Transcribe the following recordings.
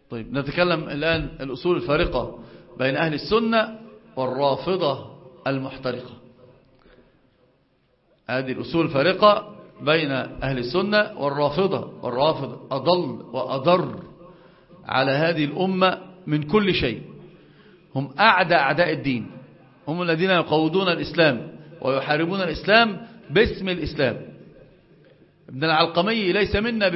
طيب نتكلم الآن الأصول الفارقة بين أهل السنة والرافضة المحترقة. هذه الأصول الفارقة بين أهل السنة والرافضة أضل وأضر على هذه الأمة من كل شيء. هم أعداء الدين، هم الذين يقوضون الإسلام ويحاربون الإسلام باسم الإسلام. ابن العلقمي ليس منا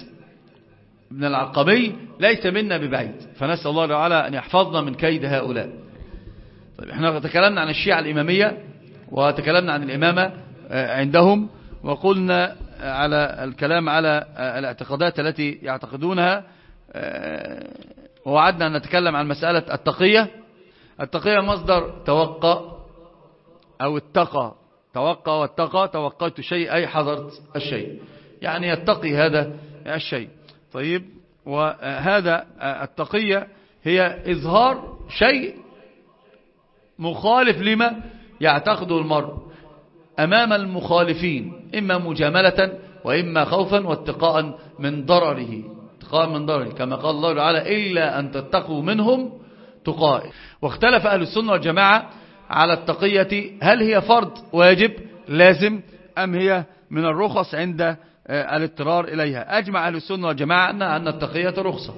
ببعيد، فنسأل الله تعالى أن يحفظنا من كيد هؤلاء. طيب احنا تكلمنا عن الشيعة الإمامية وتكلمنا عن الإمامة عندهم، وقلنا على الكلام على الاعتقادات التي يعتقدونها، ووعدنا أن نتكلم عن مسألة التقية. التقية مصدر توقى أو اتقى، توقيت شيء أي حضرت الشيء، يعني يتقي هذا الشيء. طيب وهذا التقية هي إظهار شيء مخالف لما يعتقده المرء أمام المخالفين، إما مجاملة وإما خوفا واتقاء من ضرره، كما قال الله تعالى إلا أن تتقوا منهم تقاء. واختلف أهل السنة والجماعة على التقية، هل هي فرض واجب لازم أم هي من الرخص عند الاضطرار إليها. أجمع أهل السنة والجماعة أن التقية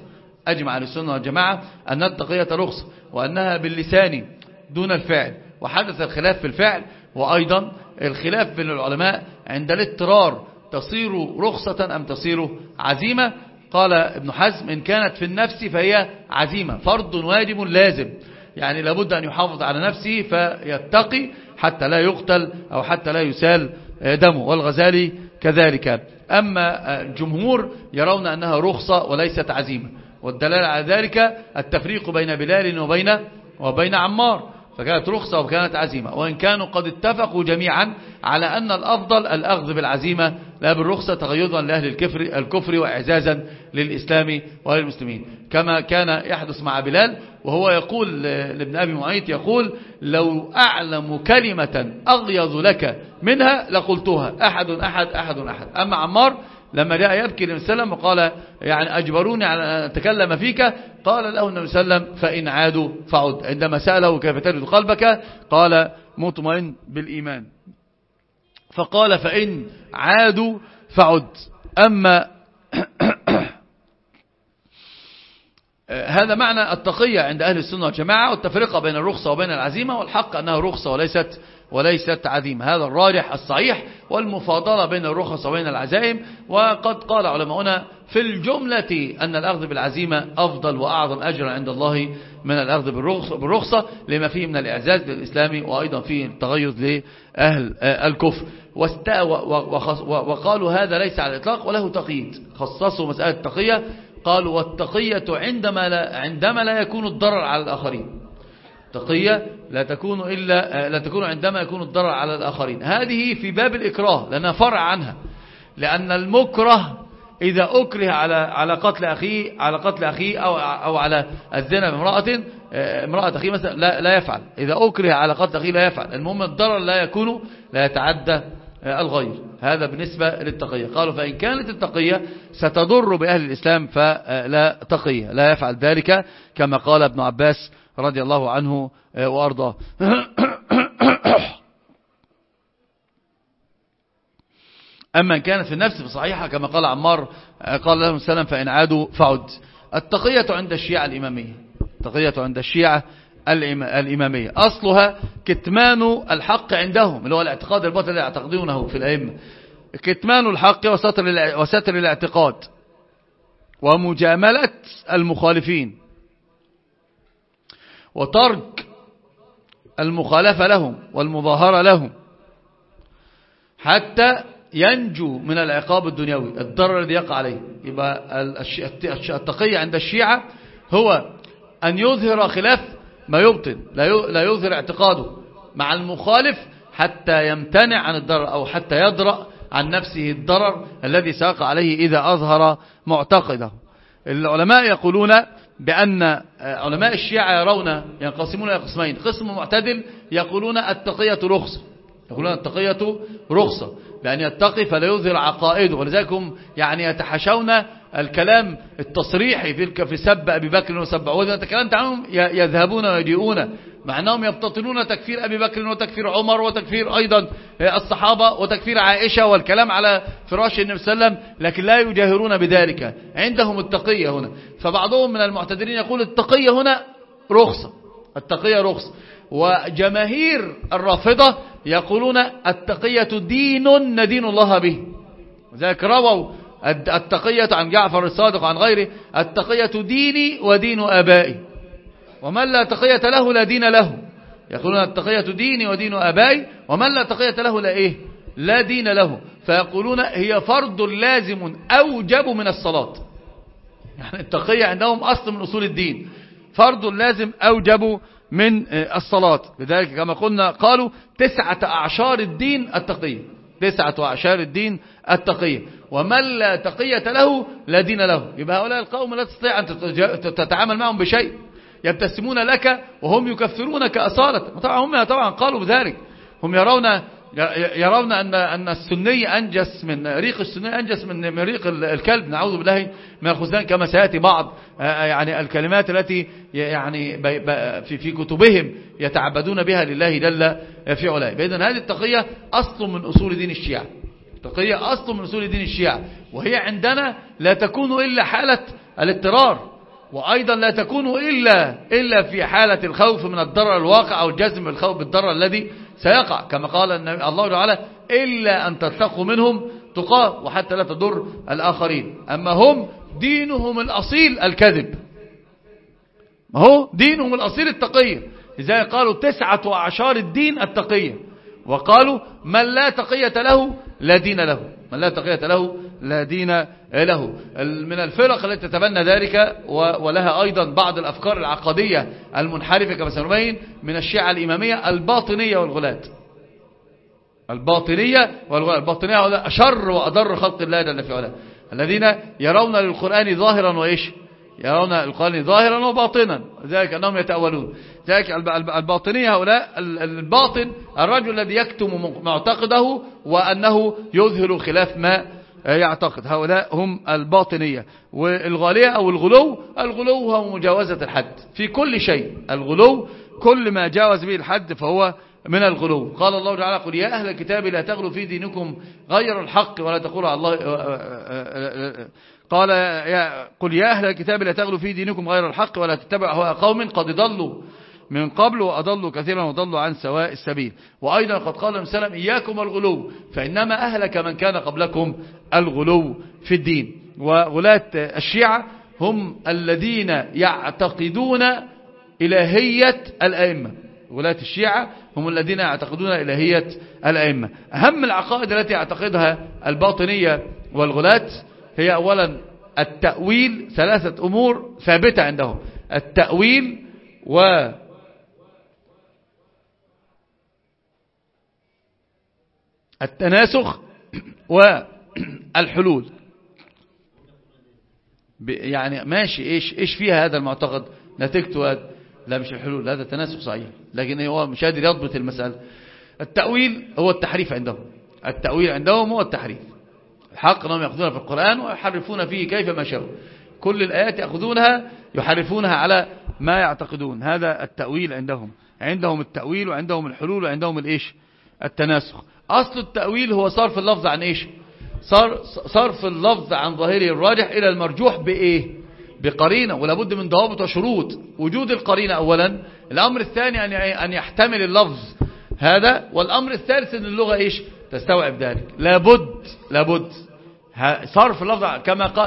رخصة، وأنها باللسان دون الفعل. وحدث الخلاف في الفعل، وأيضا الخلاف بين العلماء عند الاضطرار تصير رخصة أم تصير عزيمة. قال ابن حزم إن كانت في النفس فهي عزيمة، فرض واجب لازم، يعني لابد أن يحافظ على نفسه فيتقي حتى لا يقتل أو حتى لا يسال دمه، والغزالي كذلك. أما الجمهور يرون أنها رخصة وليست عزيمة، والدلالة على ذلك التفريق بين بلال وبين عمار، فكانت رخصة وكانت عزيمة، وإن كانوا قد اتفقوا جميعا على أن الأفضل الأخذ بالعزيمة لا بالرخصة، تغيظا لأهل الكفر وإعزازا للإسلام وللمسلمين، كما كان يحدث مع بلال، وهو يقول لابن أبي معيط، يقول لو أعلم كلمة أغيظ لك منها لقلتها، أحد أحد أحد أحد. أما عمار لما جاء يبكي النبي صلى الله عليه وسلم وقال يعني أجبروني على أن أتكلم فيك، قال له النبي صلى الله عليه وسلم فإن عادوا فعد. عندما سأله كيف تجد قلبك قال مطمئن بالإيمان، فقال فإن عادوا فعد. أما هذا معنى التقية عند أهل السنة والجماعة، والتفرقة بين الرخصة وبين العزيمة، والحق أنها رخصة وليست عزيمة، هذا الراجح الصحيح، والمفاضلة بين الرخص وبين العزائم. وقد قال علماؤنا في الجملة أن الأخذ بالعزيمة أفضل وأعظم أجرا عند الله من الأخذ بالرخصة، لما فيه من الإعزاز للإسلام، وأيضا فيه التغيظ لأهل الكفر. وقالوا هذا ليس على الإطلاق وله تقييد، خصصوا مسألة التقية، قالوا والتقية عندما لا يكون الضرر على الآخرين. التقية لا تكون عندما يكون الضرر على الآخرين. هذه في باب الإكراه لأنها فرع عنها، لأن المكره إذا أكره على قتل أخيه أو على الزنا بامرأة أخيه مثلا لا يفعل. إذا أكره على قتل أخيه لا يفعل، المهم الضرر لا يتعدى الغير. هذا بالنسبة للتقية. قالوا فإن كانت التقية ستضر بأهل الإسلام فلا تقية، لا يفعل ذلك، كما قال ابن عباس رضي الله عنه وأرضاه. أما إن كانت في النفس فصحيحة كما قال عمار، قال لهم السلام فإن عادوا فعد. التقية عند الشيعة الإمامية أصلها كتمان الحق عندهم، اللي هو الاعتقاد الباطل الذي يعتقدونه في الأئمة، كتمان الحق وستر الاعتقاد ومجاملة المخالفين وترك المخالفة لهم والمظاهرة لهم حتى ينجو من العقاب الدنيوي، الضرر الذي يقع عليه. يبقى التقية عند الشيعة هو أن يظهر خلاف ما يبطن، لا يظهر اعتقاده مع المخالف حتى يمتنع عن الضرر، أو حتى يدرأ عن نفسه الضرر الذي سيقع عليه إذا أظهر معتقده. العلماء يقولون بأن علماء الشيعة ينقسمون إلى قسمين. قسم معتدل يقولون التقية رخصة، بأن يتقي فلا يظهر عقائده، ولذلك هم يعني يتحاشون الكلام التصريحي في سب أبي بكر وسب وإذا تكلمت عنهم يذهبون ويجيئون، مع أنهم يبتطنون تكفير أبي بكر وتكفير عمر وتكفير أيضا الصحابة وتكفير عائشة والكلام على فراش النبي صلى الله عليه وسلم، لكن لا يجاهرون بذلك. عندهم التقية هنا. فبعضهم من المعتدلين يقول التقية هنا رخصة، التقية رخصة. وجماهير الرافضة يقولون التقية دين ندين الله به، ذلك رووا التقية عن جعفر الصادق وعن غيره: التقية ديني ودين آبائي، ومن لا تقية له لا دين له. يقولون التقية ديني ودين آبائي، ومن لا تقية له لا إيه؟ لا دين له. فيقولون هي فرض لازم أوجب من الصلاة. يعني التقية عندهم أصل من أصول الدين، فرض لازم أوجب من الصلاة. لذلك كما قلنا قالوا 9 أعشار الدين التقية، 9 أعشار الدين التقية، ومن لا تقية له لا دين له. يبقى هؤلاء القوم لا تستطيع أن تتعامل معهم بشيء، يبتسمون لك وهم يكفرونك أصالة. طبعا قالوا بذلك، هم يرون أن السني أنجس من ريق السني، أنجس من ريق الكلب، نعوذ بالله من الخزان، كما سيأتي بعض يعني الكلمات التي يعني في كتبهم يتعبدون بها لله جل في علاه. بإذن هذه التقية أصل من أصول دين الشيعة، التقية أصل من أصول دين الشيعة، وهي عندنا لا تكون إلا حالة الاضطرار، وأيضا لا تكون إلا في حالة الخوف من الضرر الواقع أو الجزم بالخوف بالضرر الذي سيقع، كما قال الله تعالى: إلا أن تتقوا منهم تقاه وحتى لا تضر الآخرين. أما هم دينهم الأصيل الكذب، ما هو دينهم الأصيل التقية. لذلك قالوا 9 أعشار الدين التقية، وقالوا من لا تقية له لا دين له، من لا تقية له لا دين له. من الفرق التي تتبنى ذلك ولها أيضا بعض الأفكار العقدية المنحرفة كما سنبين من الشيعة الإمامية الباطنية والغلاة. الباطنية والغلاة أشر وأضر خلق الله جل في علاه، الذين يرون للقرآن ظاهرا وإيش؟ يرون القرآن ظاهرا وباطنا، ذلك أنهم يتأولون. ذلك الباطنية هؤلاء الباطن الرجل الذي يكتم معتقده وأنه يظهر خلاف ما يعتقد، هؤلاء هم الباطنية. والغالية أو الغلو هو مجاوزة الحد في كل شيء. الغلو كل ما جاوز به الحد فهو من الغلو. قال الله تعالى: قل يا أهل الكتاب لا تغلوا في دينكم غير الحق ولا تقولوا على الله. قال قل يا أهل الكتاب لا تغلوا في دينكم غير الحق ولا تتبعوا أهواء قوم قد ضلوا من قبل وأضلوا كثيرا وضلوا عن سواء السبيل. وأيضا قد قال النبي صلى الله عليه وسلم: إياكم الغلو فإنما أهلك من كان قبلكم الغلو في الدين. وغلاة الشيعة هم الذين يعتقدون إلهية الأئمة، غلاة الشيعة هم الذين يعتقدون إلهية الأئمة. أهم العقائد التي يعتقدها الباطنية والغلاة هي أولا التأويل، 3 أمور ثابتة عندهم: التأويل والتناسخ والحلول. يعني ماشي، إيش فيها هذا المعتقد؟ نتيجته لا مش الحلول، هذا التناسخ صحيح، لكن هو مش قادر يضبط المسألة. التأويل هو التحريف عندهم، التأويل عندهم هو التحريف. الحق أنهم يأخذونها في القرآن ويحرفون فيه كيف ما شاءوا، كل الآيات يأخذونها يحرفونها على ما يعتقدون. هذا التأويل عندهم التأويل وعندهم الحلول وعندهم الإيش؟ التناسخ. أصل التأويل هو صرف اللفظ عن إيش؟ صرف اللفظ عن ظاهره الراجح إلى المرجوح بإيه؟ بقرينة، ولا بد من ضوابط وشروط: وجود القرينة أولا، الأمر الثاني أن يحتمل اللفظ هذا، والأمر الثالث أن اللغة إيش؟ تستوعب ذلك. لابد صرف اللفظ كما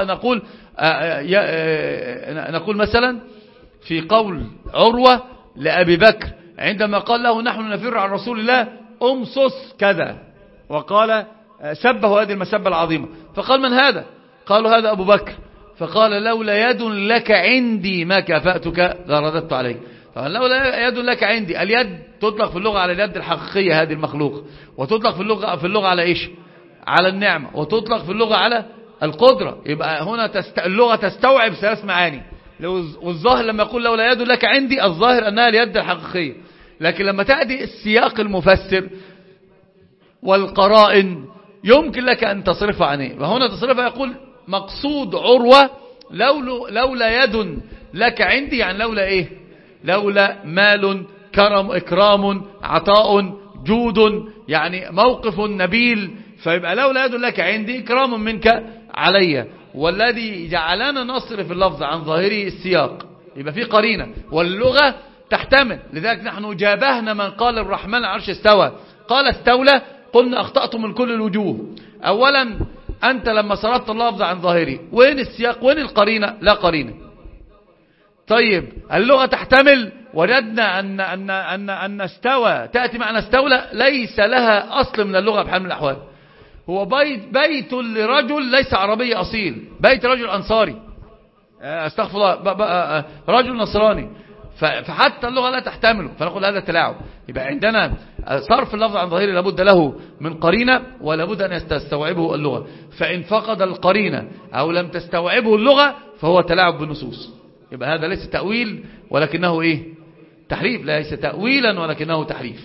نقول مثلا في قول عروة لأبي بكر عندما قال له: نحن نفر عن رسول الله أمصص كذا، وقال سبه هذه المسبة العظيمة، فقال: من هذا؟ قالوا: هذا أبو بكر. فقال: لولا يد لك عندي ما كافأتك لرددت عليك. فلولا يد لك عندي، اليد تطلق في اللغة على اليد الحقيقية هذه المخلوق، وتطلق في اللغة على إيش؟ على النعمة، وتطلق في اللغة على القدرة. يبقى هنا اللغة تستوعب 3 معاني. والظاهر لما يقول لولا يد لك عندي، الظاهر أنها اليد الحقيقية، لكن لما تأتي السياق المفسر والقرائن يمكن لك أن تصرفها عنه، وهنا تصرفها يقول مقصود عروة لولا يد لك عندي، يعني لولا ايه؟ لولا مال، كرم، اكرام، عطاء، جود، يعني موقف نبيل، فيبقى لولا يد لك عندي اكرام منك علي. والذي جعلنا نصرف اللفظ عن ظاهره السياق، يبقى في قرينة، واللغة تحتمل. لذلك نحن جابهنا من قال الرحمن على العرش استوى، قال استولى، قلنا اخطأتم من كل الوجوه. اولا انت لما صرفت اللفظ عن ظاهره، وين السياق؟ وين القرينة؟ لا قرينة. طيب اللغة تحتمل، وجدنا أن استوى تأتي معنى استولى ليس لها أصل من اللغة بحال من الأحوال. هو بيت لرجل ليس عربي أصيل، بيت رجل أنصاري، استغفر الله، رجل نصراني، فحتى اللغة لا تحتمله، فنقول هذا تلاعب. يبقى عندنا صرف اللفظ عن ظاهره لابد له من قرينة، ولابد أن تستوعبه اللغة. فإن فقد القرينة أو لم تستوعبه اللغة فهو تلاعب بالنصوص. يبقى هذا ليس تأويل ولكنه ايه؟ تحريف. ليس تأويلا ولكنه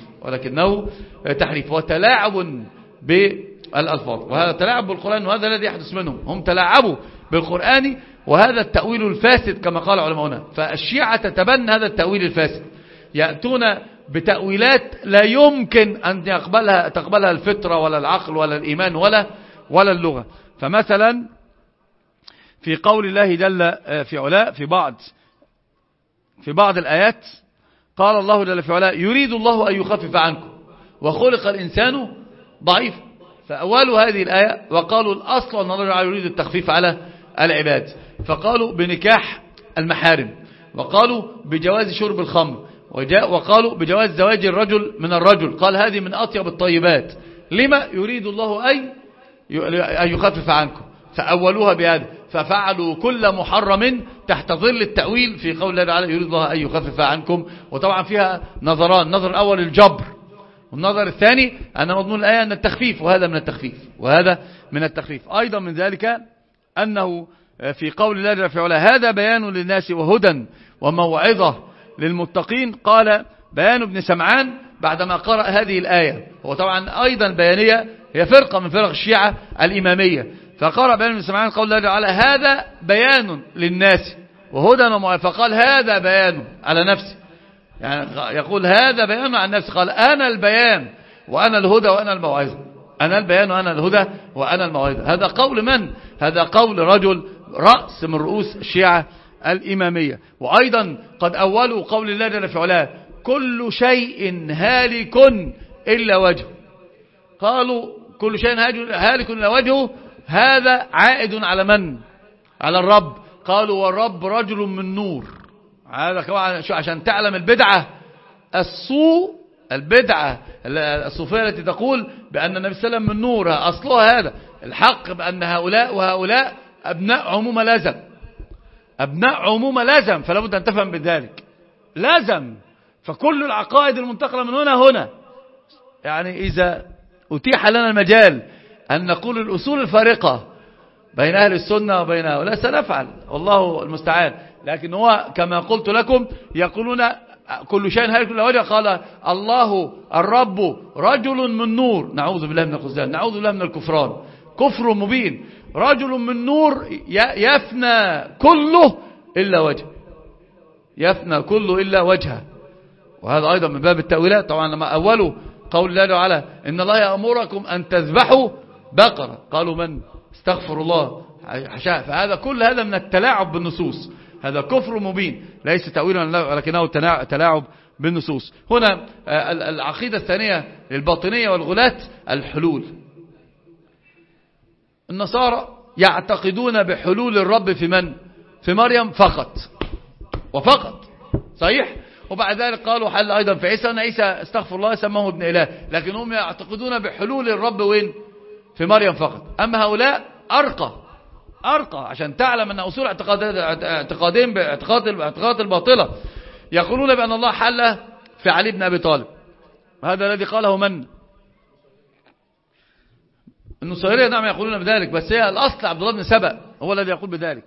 تحريف وتلاعب بالألفاظ، وهذا تلاعب بالقرآن، وهذا الذي يحدث منهم. هم تلاعبوا بالقرآن، وهذا التأويل الفاسد كما قال علماؤنا. فالشيعة تتبنى هذا التأويل الفاسد، يأتون بتأويلات لا يمكن أن تقبلها الفطرة ولا العقل ولا الإيمان ولا اللغة. فمثلا في قول الله جل في علاء في بعض الآيات قال الله جل في علاء يريد الله أن يخفف عنكم وخلق الإنسان ضعيف. فأولوا هذه الآية وقالوا الأصل أن الله يريد التخفيف على العباد، فقالوا بنكاح المحارم، وقالوا بجواز شرب الخمر، وقالوا بجواز زواج الرجل من الرجل، قال هذه من أطيب الطيبات، لما يريد الله أن يخفف عنكم. فأولوها بهذا، ففعلوا كل محرم تحت ظل التأويل في قول الله تعالى يريد الله أن يخفف عنكم. وطبعا فيها نظران، النظر الأول الجبر، والنظر الثاني أن مضمون الآية أن التخفيف، وهذا من التخفيف. أيضا من ذلك أنه في قول الله جل في علاه هذا بيان للناس وهدى وموعظة للمتقين، قال بيان ابن سمعان بعدما قرأ هذه الآية. هو طبعا أيضا بيانية، هي فرقة من فرق الشيعة الإمامية، فقرأ بيان ابن سمعان قول الله تعالى هذا بيان للناس وهدى وموعظة، فقال هذا بيان على نفسه، يعني يقول هذا بيان عن نفسه، قال أنا البيان وأنا الهدى وأنا الموعظة، أنا البيان وأنا الهدى وأنا الموعظة. هذا قول من؟ هذا قول رجل رأس من رؤوس الشيعة الإمامية. وأيضا قد أولوا قول الله جل في علاه كل شيء هالك إلا وجهه، قالوا كل شيء هالك إلا وجهه، هذا عائد على من؟ على الرب. قالوا والرب رجل من نور. هذا عشان تعلم البدعة البدعة الصوفية التي تقول بأن النبي صلى الله عليه وسلم من نور، أصلها هذا الحق، بأن هؤلاء وهؤلاء أبناء عموم لازم، فلا بد أن تفهم بذلك لازم. فكل العقائد المنتقلة من هنا، يعني إذا أتيح لنا المجال أن نقول الأصول الفارقة بين أهل السنة وبين هؤلاء سنفعل، والله المستعان. لكن هو كما قلت لكم يقولون كل شيء هالك إلا وجهه، قال الله الرب رجل من نور، نعوذ بالله من الخذلان، نعوذ بالله من الكفران، كفر مبين، رجل من نور يفنى كله إلا وجهه، وهذا أيضا من باب التأويلات. طبعا لما أولوا قول الله تعالى إن الله يأمركم أن تذبحوا بقرة، قالوا من؟ استغفر الله، فهذا كل هذا من التلاعب بالنصوص، هذا كفر مبين ليس تأويلا ولكنه تلاعب بالنصوص. هنا العقيدة الثانية للباطنية والغلاة الحلول. النصارى يعتقدون بحلول الرب في من؟ في مريم فقط وفقط، صحيح. وبعد ذلك قالوا حل أيضا في عيسى، أن عيسى استغفر الله سماه ابن إله، لكن هم يعتقدون بحلول الرب وين؟ في مريم فقط. أما هؤلاء أرقى عشان تعلم أن أصول اعتقادهم باعتقاد الباطلة، يقولون بأن الله حل في علي بن أبي طالب. هذا الذي قاله من؟ النصيرية، نعم يقولون بذلك، بس هي الأصل عبد الله بن سبأ هو الذي يقول بذلك.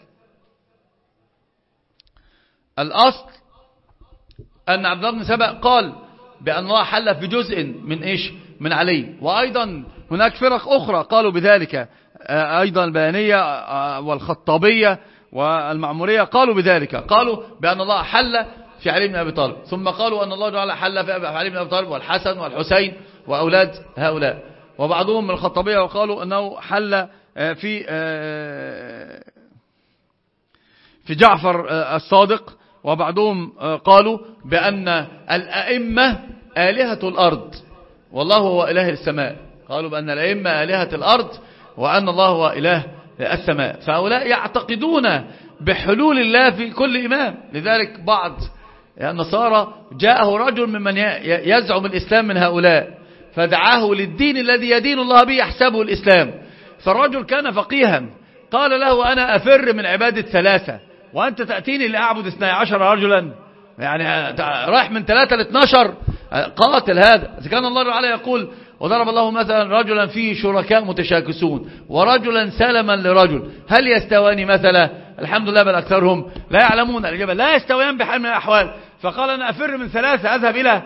الأصل أن عبد الله بن سبأ قال بأن الله حل في جزء من إيش؟ من علي. وأيضا هناك فرق أخرى قالوا بذلك، أيضا البيانية والخطابية والمعمورية قالوا بذلك، قالوا بأن الله حل في علي بن أبي طالب، ثم قالوا أن الله تعالى حل في علي بن أبي طالب والحسن والحسين وأولاد هؤلاء. وبعضهم من الخطابية وقالوا أنه حل في جعفر الصادق. وبعضهم قالوا بأن الأئمة آلهة الأرض والله هو إله السماء، قالوا بأن الأئمة آلهة الأرض وأن الله هو إله السماء. فهؤلاء يعتقدون بحلول الله في كل إمام. لذلك بعض النصارى جاءه رجل ممن يزعم الإسلام من هؤلاء فدعاه للدين الذي يدين الله به يحسبه الإسلام. فالرجل كان فقيها، قال له أنا أفر من عبادة 3 وأنت تأتيني لأعبد 12 رجلا، يعني رايح من 3 ل 12. قاتل هذا. إذا كان الله تعالى يقول وضرب الله مثلا رجلا فيه شركاء متشاكسون ورجلا سلما لرجل هل يستواني مثلا؟ الحمد لله بل أكثرهم لا يعلمون. الإجابة لا يستويان بحال من الأحوال. فقال أنا أفر من 3 أذهب إلى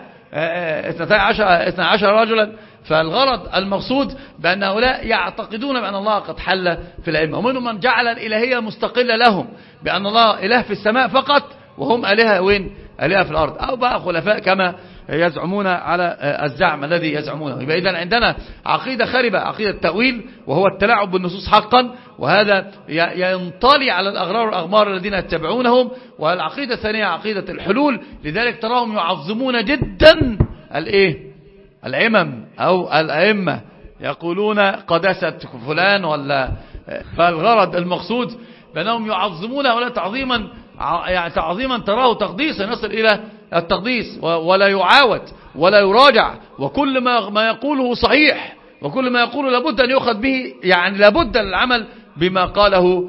12 رجلا. فالغرض المقصود بأن هؤلاء يعتقدون بأن الله قد حل في الأئمة، ومنهم من جعل الإلهية مستقلة لهم بأن الله إله في السماء فقط وهم آلهة وين؟ آلهة في الأرض، أو بقى خلفاء كما يزعمون على الزعم الذي يزعمونه. يبقى إذن عندنا عقيدة خربة، عقيدة التأويل وهو التلاعب بالنصوص حقا، وهذا ينطلي على الأغرار والأغمار الذين يتبعونهم. والعقيدة الثانية عقيدة الحلول. لذلك تراهم يعظمون جدا العمم أو الأئمة، يقولون قداسة فلان ولا. فالغرض المقصود بأنهم يعظمون هؤلاء تعظيما، يعني تعظيما تراه تقديسا يصل إلى التقديس ولا يعاود ولا يراجع، وكل ما يقوله صحيح وكل ما يقوله لابد أن يؤخذ به، يعني لابد العمل بما قاله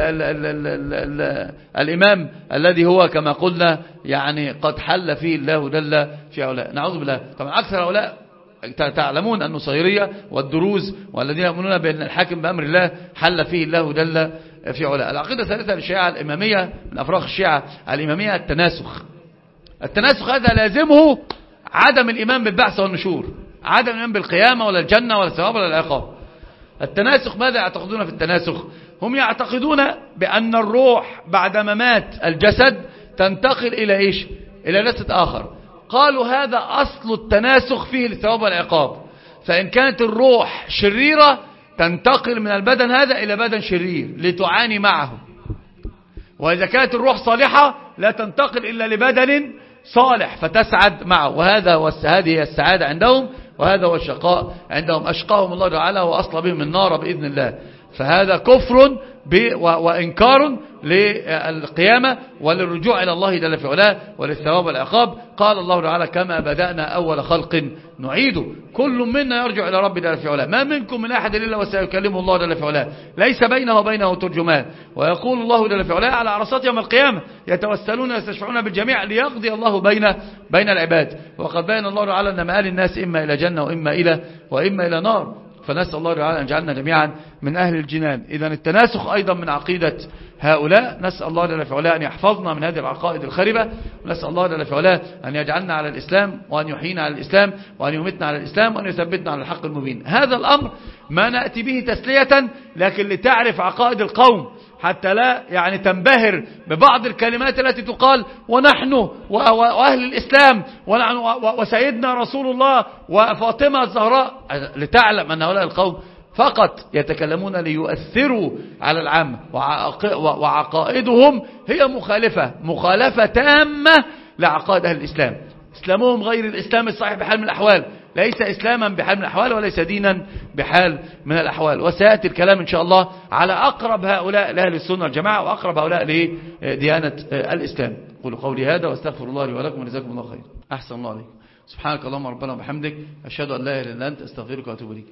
الإمام الذي هو كما قلنا يعني قد حل فيه الله جل في هؤلاء. نعوذ بالله. طبعا أكثر هؤلاء تعلمون النصيرية والدروز والذين يؤمنون بأن الحاكم بأمر الله حل فيه الله جل في علاء. العقيدة الثالثة للشيعة الإمامية من أفراخ الشيعة الإمامية التناسخ. التناسخ هذا لازمه عدم الإيمان بالبعث والنشور، عدم الإيمان بالقيامة ولا الجنة ولا الثواب ولا العقاب. التناسخ ماذا يعتقدون في التناسخ؟ هم يعتقدون بأن الروح بعد ممات الجسد تنتقل إلى إيش؟ إلى جسد آخر. قالوا هذا أصل التناسخ فيه الثواب والعقاب. فإن كانت الروح شريرة تنتقل من البدن هذا إلى بدن شرير لتعاني معه، وإذا كانت الروح صالحة لا تنتقل إلا لبدن صالح فتسعد معه. هذه هي السعادة عندهم، وهذا هو الشقاء عندهم. أشقاهم الله تعالى وأصل بهم النار بإذن الله. فهذا كفر وإنكار للقيامة وللرجوع إلى الله جل في علاه وللثواب والعقاب. قال الله تعالى كما بدأنا أول خلق نعيده، كل منا يرجع إلى رب جل في علاه، ما منكم من أحد إلا وسيكلمه الله جل في علاه ليس بينه وبينه ترجمان. ويقول الله جل في علاه على عرصات يوم القيامة يتوسلون ويستشفعون بالجميع ليقضي الله بين العباد. وقد بين الله تعالى أن مآل الناس إما إلى جنة وإما إلى نار. فنسأل الله تعالى أن يجعلنا جميعا من أهل الجنان. إذن التناسخ أيضا من عقيدة هؤلاء. نسأل الله جل في علاه أن يحفظنا من هذه العقائد الخربة، ونسأل الله جل في علاه أن يجعلنا على الإسلام وأن يحيينا على الإسلام وأن يمتنا على الإسلام وأن يثبتنا على الحق المبين. هذا الأمر ما نأتي به تسلية، لكن لتعرف عقائد القوم حتى لا يعني تنبهر ببعض الكلمات التي تقال ونحن وأهل الإسلام ونحن وسيدنا رسول الله وفاطمة الزهراء، لتعلم أن هؤلاء القوم فقط يتكلمون ليؤثروا على العامة، وعقائدهم هي مخالفة تامة لعقائد أهل الإسلام. إسلامهم غير الإسلام الصحيح بحال من الأحوال، ليس إسلاما بحال من الأحوال وليس دينا بحال من الأحوال. وسيأتي الكلام إن شاء الله على أقرب هؤلاء لأهل السنة والجماعة وأقرب هؤلاء لديانة الإسلام. قولوا قولي هذا واستغفر الله لي ولكم وجزاكم الله خير. أحسن الله عليكم. سبحانك اللهم ربنا وبحمدك أشهد أن لا إله إلا أنت أستغفرك وأتوب إليك.